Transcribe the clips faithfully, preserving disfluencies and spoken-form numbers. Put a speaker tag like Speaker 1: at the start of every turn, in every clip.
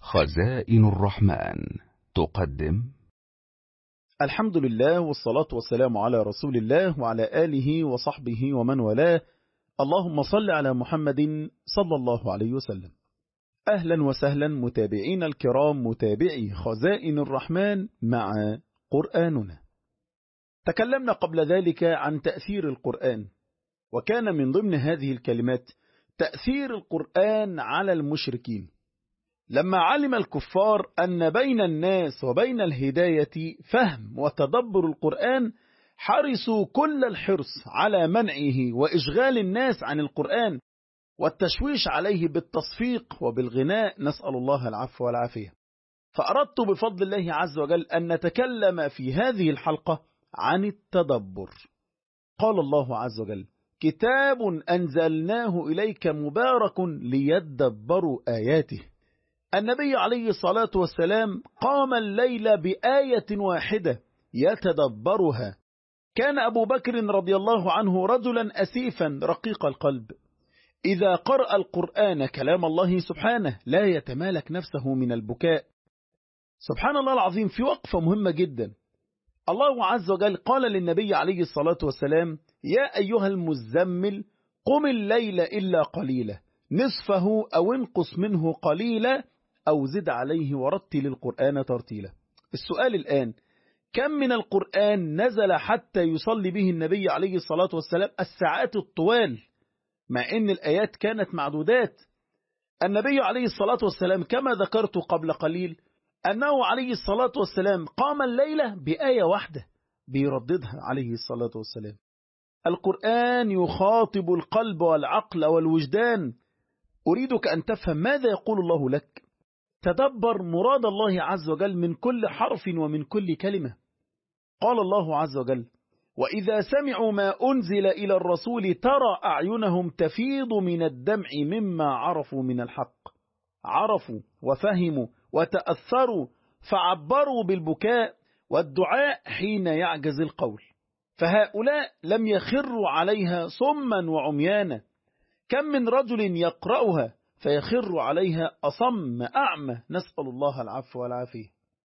Speaker 1: خزائن الرحمن تقدم.
Speaker 2: الحمد لله والصلاة والسلام على رسول الله وعلى آله وصحبه ومن والاه. اللهم صل على محمد صلى الله عليه وسلم. أهلا وسهلا متابعين الكرام، متابعي خزائن الرحمن مع قرآننا. تكلمنا قبل ذلك عن تأثير القرآن، وكان من ضمن هذه الكلمات تأثير القرآن على المشركين. لما علم الكفار أن بين الناس وبين الهداية فهم وتدبر القرآن، حرصوا كل الحرص على منعه وإشغال الناس عن القرآن والتشويش عليه بالتصفيق وبالغناء، نسأل الله العفو والعافية. فأردت بفضل الله عز وجل أن نتكلم في هذه الحلقة عن التدبر. قال الله عز وجل: كتاب أنزلناه إليك مبارك ليدبروا آياته. النبي عليه الصلاة والسلام قام الليل بآية واحدة يتدبرها. كان أبو بكر رضي الله عنه رجلا أسيفا رقيق القلب، إذا قرأ القرآن كلام الله سبحانه لا يتمالك نفسه من البكاء. سبحان الله العظيم، في وقفة مهمة جدا. الله عز وجل قال للنبي عليه الصلاة والسلام: يا أيها المزمل قم الليل إلا قليلا نصفه أو انقص منه قليلا أو زد عليه ورتل القرآن ترتيلا. السؤال الآن: كم من القرآن نزل حتى يصلي به النبي عليه الصلاة والسلام الساعات الطوال، مع أن الآيات كانت معدودات؟ النبي عليه الصلاة والسلام كما ذكرت قبل قليل أنه عليه الصلاة والسلام قام الليلة بآية واحدة بيرددها عليه الصلاة والسلام. القرآن يخاطب القلب والعقل والوجدان. أريدك أن تفهم ماذا يقول الله لك. تدبر مراد الله عز وجل من كل حرف ومن كل كلمة. قال الله عز وجل: وإذا سمعوا ما أنزل إلى الرسول ترى أعينهم تفيض من الدمع مما عرفوا من الحق. عرفوا وفهموا وتأثروا فعبروا بالبكاء والدعاء حين يعجز القول. فهؤلاء لم يخروا عليها صما وعميانا. كم من رجل يقرأها فيخر عليها أصم أعمى، نسأل الله العفو والعافية.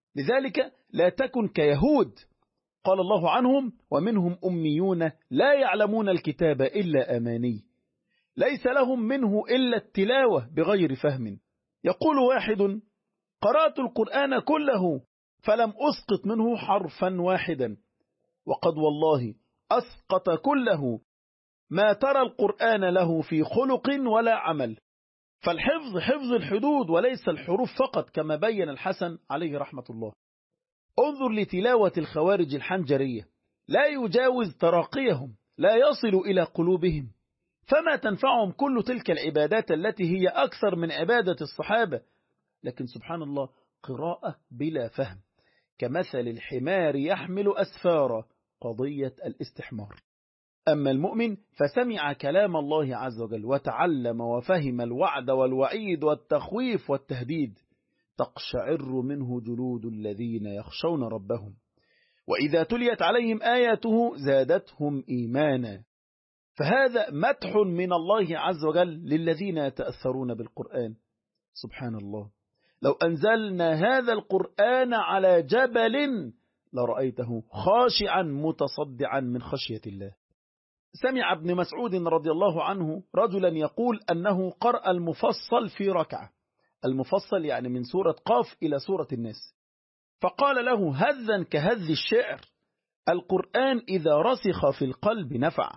Speaker 2: لذلك لا تكن كيهود، قال الله عنهم: ومنهم أميون لا يعلمون الكتاب إلا أماني ليس لهم منه إلا التلاوة بغير فهم. يقول واحد: قرأت القرآن كله فلم أسقط منه حرفا واحدا، وقد والله أسقط كله، ما ترى القرآن له في خلق ولا عمل. فالحفظ حفظ الحدود وليس الحروف فقط، كما بين الحسن عليه رحمة الله. انظر لتلاوة الخوارج الحنجرية، لا يجاوز تراقيهم، لا يصل إلى قلوبهم، فما تنفعهم كل تلك العبادات التي هي أكثر من عبادة الصحابة. لكن سبحان الله، قراءة بلا فهم كمثل الحمار يحمل أسفارا، قضية الاستحمار. أما المؤمن فسمع كلام الله عز وجل وتعلم وفهم الوعد والوعيد والتخويف والتهديد، تقشعر منه جلود الذين يخشون ربهم، وإذا تليت عليهم آياته زادتهم إيمانا. فهذا مدح من الله عز وجل للذين يتأثرون بالقرآن. سبحان الله، لو أنزلنا هذا القرآن على جبل لرأيته خاشعا متصدعا من خشية الله. سمع ابن مسعود رضي الله عنه رجلا يقول أنه قرأ المفصل في ركعة. المفصل يعني من سورة قاف إلى سورة الناس. فقال له: هذا كهذ الشعر، القرآن إذا رسخ في القلب نفع.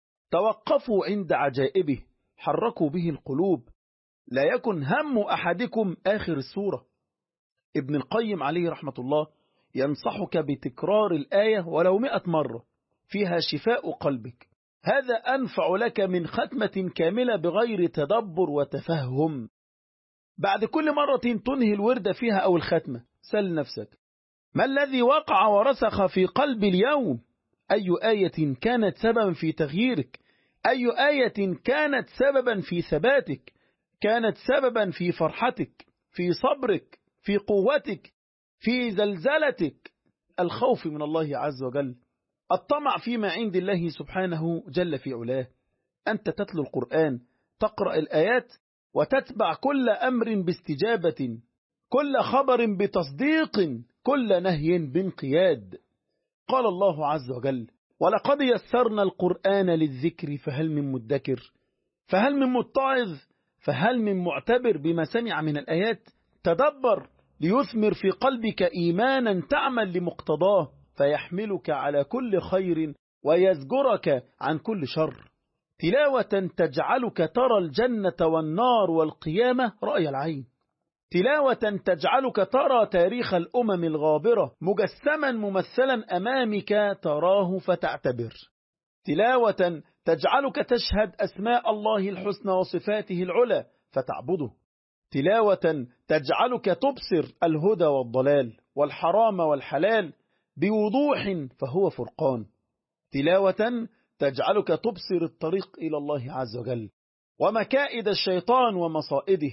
Speaker 2: توقفوا عند عجائبه، حركوا به القلوب، لا يكن هم أحدكم آخر السورة. ابن القيم عليه رحمة الله ينصحك بتكرار الآية ولو مئة مرة، فيها شفاء قلبك. هذا أنفع لك من ختمة كاملة بغير تدبر وتفهم. بعد كل مرة تنهي الورد فيها أو الختمة، سل نفسك: ما الذي وقع ورسخ في قلبي اليوم؟ أي آية كانت سببا في تغييرك؟ أي آية كانت سببا في ثباتك؟ كانت سببا في فرحتك، في صبرك، في قوتك، في زلزلتك؟ الخوف من الله عز وجل، الطمع فيما عند الله سبحانه جل في علاه. أنت تتلو القرآن، تقرأ الآيات وتتبع كل أمر باستجابة، كل خبر بتصديق، كل نهي بانقياد. قال الله عز وجل: ولقد يسرنا القرآن للذكر فهل من مدكر، فهل من متعظ، فهل من معتبر بما سمع من الآيات. تدبر ليثمر في قلبك إيمانا تعمل لمقتضاه، فيحملك على كل خير ويزجرك عن كل شر. تلاوة تجعلك ترى الجنة والنار والقيامة رأي العين. تلاوة تجعلك ترى تاريخ الأمم الغابرة مجسما ممثلا أمامك تراه فتعتبر. تلاوة تجعلك تشهد أسماء الله الحسنى وصفاته العلى فتعبده. تلاوة تجعلك تبصر الهدى والضلال والحرام والحلال بوضوح فهو فرقان. تلاوة تجعلك تبصر الطريق إلى الله عز وجل ومكائد الشيطان ومصائده.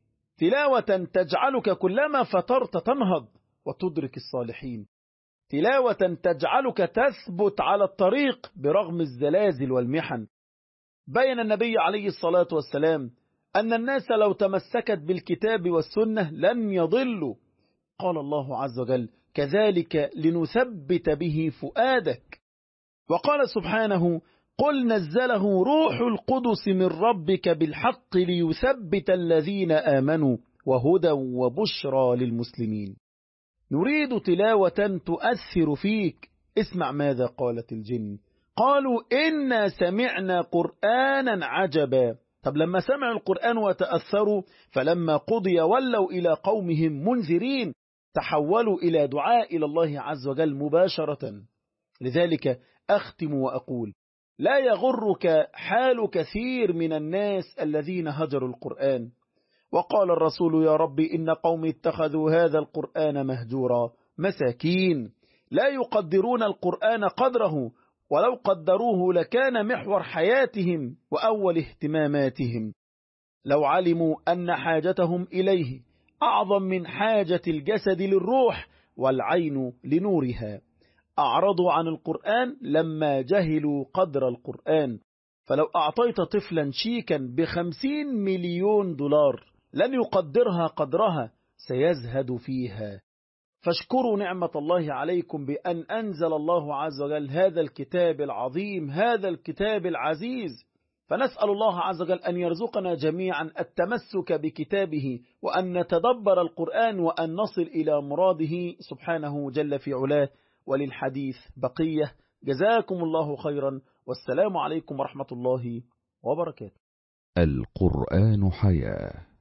Speaker 2: تلاوة تجعلك كلما فترت تنهض وتدرك الصالحين. تلاوة تجعلك تثبت على الطريق برغم الزلازل والمحن. بين النبي عليه الصلاة والسلام أن الناس لو تمسكت بالكتاب والسنة لن يضلوا. قال الله عز وجل: كذلك لنثبت به فؤادك. وقال سبحانه: قل نزله روح القدس من ربك بالحق ليثبت الذين آمنوا وهدى وبشرى للمسلمين. نريد تلاوة تؤثر فيك. اسمع ماذا قالت الجن: قالوا إنا سمعنا قرآنا عجبا. طب لما سمعوا القرآن وتأثروا فلما قضي ولوا إلى قومهم منذرين، تحولوا إلى دعاء إلى الله عز وجل مباشرة. لذلك أختم وأقول: لا يغرك حال كثير من الناس الذين هجروا القرآن. وقال الرسول: يا ربي إن قومي اتخذوا هذا القرآن مهجورا. مساكين لا يقدرون القرآن قدره، ولو قدروه لكان محور حياتهم وأول اهتماماتهم. لو علموا أن حاجتهم إليه أعظم من حاجة الجسد للروح والعين لنورها أعرضوا عن القرآن لما جهلوا قدر القرآن. فلو أعطيت طفلا شيكا بخمسين مليون دولار لن يقدرها قدرها، سيزهد فيها. فاشكروا نعمة الله عليكم بأن أنزل الله عز وجل هذا الكتاب العظيم، هذا الكتاب العزيز. فنسأل الله عز وجل أن يرزقنا جميعا التمسك بكتابه، وأن نتدبر القرآن، وأن نصل إلى مراده سبحانه جل في علاه. وللحديث بقية. جزاكم الله خيرا، والسلام عليكم ورحمة الله وبركاته.
Speaker 1: القرآن حياة.